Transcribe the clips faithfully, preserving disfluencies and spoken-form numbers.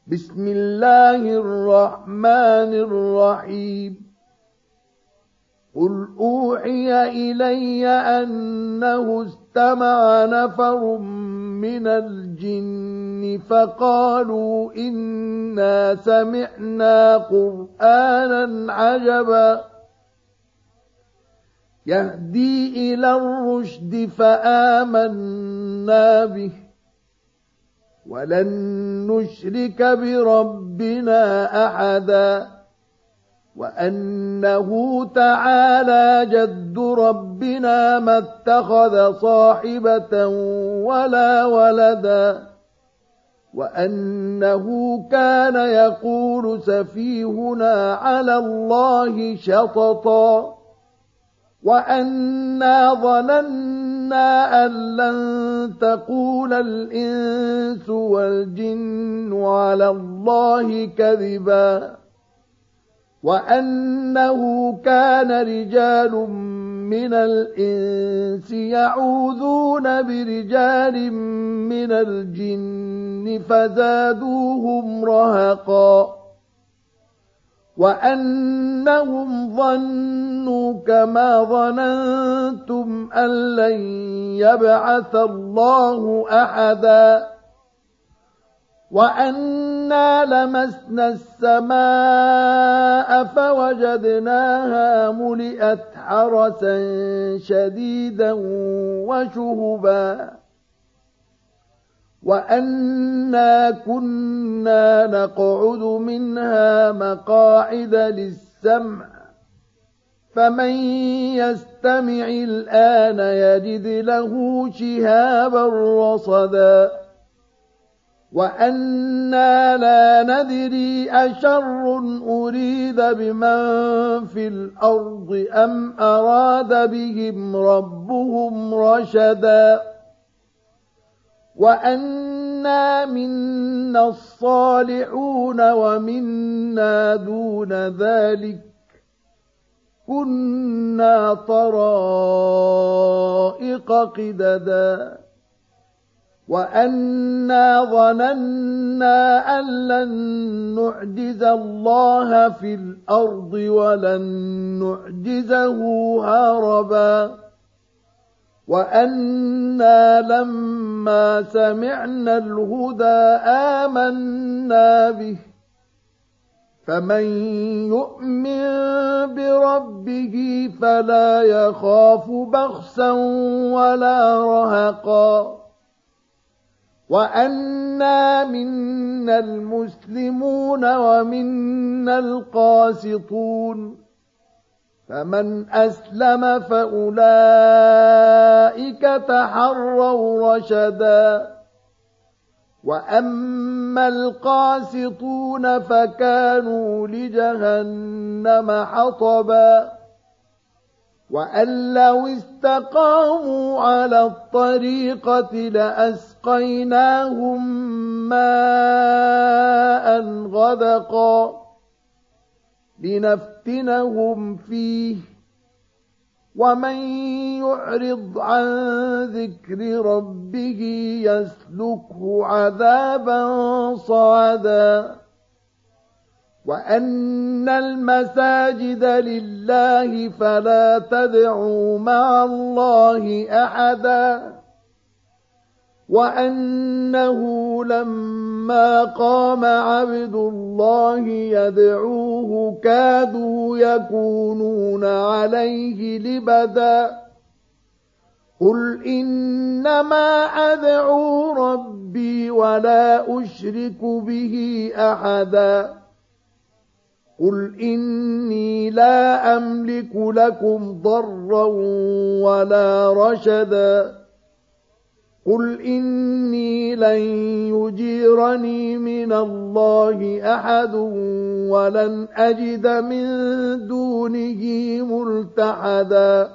بسم الله الرحمن الرحيم قل أوحي إلي أنه استمع نفر من الجن فقالوا إنا سمعنا قرآنا عجبا يهدي إلى الرشد فآمنا به ولن نشرك بربنا أحدا وأنه تعالى جد ربنا ما اتخذ صاحبة ولا ولدا وأنه كان يقول سفيهنا على الله شططا وأنا ظننا أن لن تقول الإنس والجن على الله كذبا وأنه كان رجال من الإنس يعوذون برجال من الجن فزادوهم رهقا وأنهم ظنوا كما ظننتم أن لن يبعث الله أحدا وأنا لمسنا السماء فوجدناها ملئت حرسا شديدا وشهبا وأنا كنا نقعد منها مقاعد للسمع فمن يستمع الآن يجد له شهابا رصدا وأنا لا ندري أشر أريد بمن في الأرض أم أراد بهم ربهم رشدا وأنا منا الصالحون ومنا دون ذلك كنا طرائق قددا وأنا ظننا أن لن نعجز الله في الأرض ولن نعجزه هربا وأنا لما سمعنا الهدى آمنا به فمن يؤمن بربه فلا يخاف بخسا ولا رهقا وأنا منا المسلمون ومنا القاسطون فمن أسلم فأولئك تحروا رشدا وأما القاسطون فكانوا لجهنم حطبا وأن لو استقاموا على الطريقة لأسقيناهم ماء غدقا لنفتنهم فيه ومن يعرض عن ذكر ربه يسلكه عذابا صعدا وأن المساجد لله فلا تدعوا مع الله أحدا وأنه لما قام عبد الله يدعوه كادوا يكونون عليه لبدا قل إنما أدعو ربي ولا أشرك به أحدا قل إني لا أملك لكم ضرا ولا رشدا قل إني لن يجيرني من الله أحد ولن أجد من دونه ملتحدا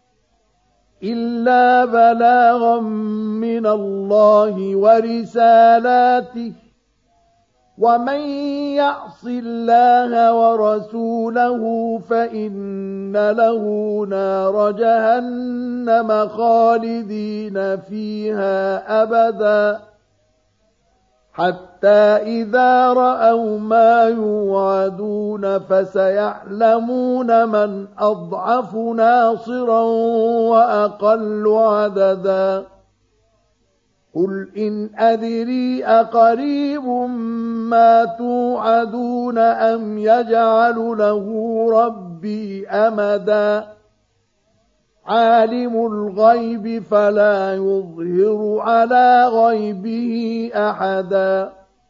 إلا بلاغا من الله ورسالاته ومن يعص الله ورسوله فإن له نار جهنم خالدين فيها أبدا حتى إذا رأوا ما يوعدون فسيعلمون من أضعف ناصرا وأقل عددا قل إن أدري أقريب ما توعدون أم يجعل له ربي أمدا عالم الغيب فلا يظهر على غيبه أحدا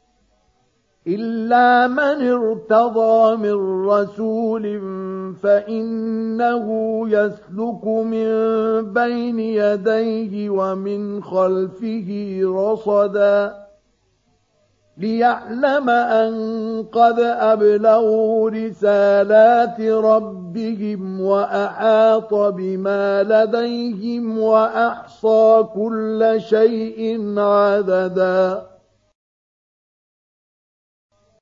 إلا من ارتضى من رسول فإنه يسلك من بين يديه ومن خلفه رصدا ليعلم أن قد أبلغوا رسالات ربهم وأحاط بما لديهم وأحصى كل شيء عددا